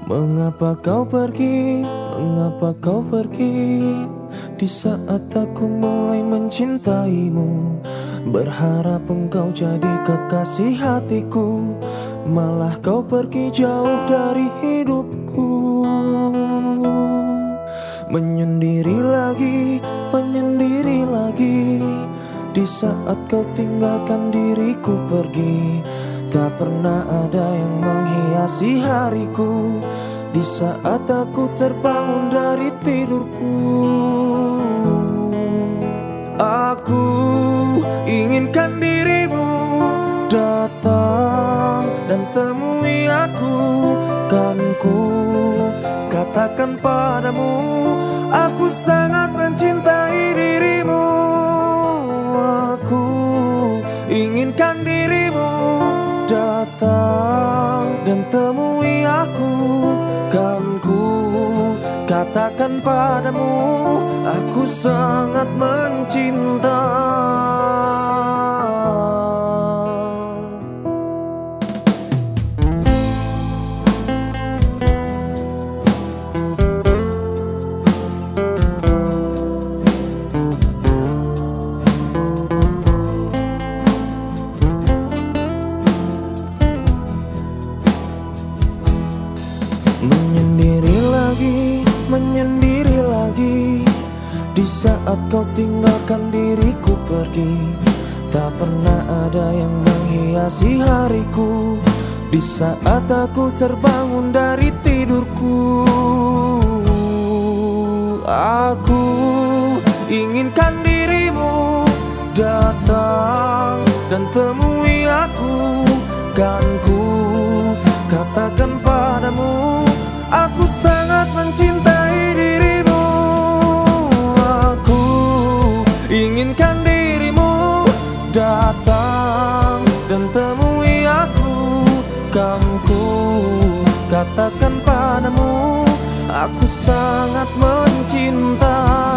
Mengapa kau pergi, mengapa kau pergi di saat aku mulai mencintaimu. Berharap engkau jadi kekasih hatiku, malah kau pergi jauh dari hidupku. Menyendiri lagi, menyendiri lagi di saat kau tinggalkan diriku pergi. Tak pernah ada yang menghiasi hariku di saat aku terbangun dari tidurku. Aku inginkan dirimu datang dan temui aku. Kan ku katakan padamu, aku sangat mencintai dirimu. Aku inginkan dirimu datang dan temui aku. Kan ku katakan padamu, aku sangat mencinta. Menyendiri lagi, menyendiri lagi di saat kau tinggalkan diriku pergi. Tak pernah ada yang menghiasi hariku di saat aku terbangun dari tidurku. Aku inginkan dirimu datang dan temui aku. Kan ku katakan padamu, aku sangat mencintai dirimu. Aku inginkan dirimu datang dan temui aku. Kan ku katakan padamu, aku sangat mencinta.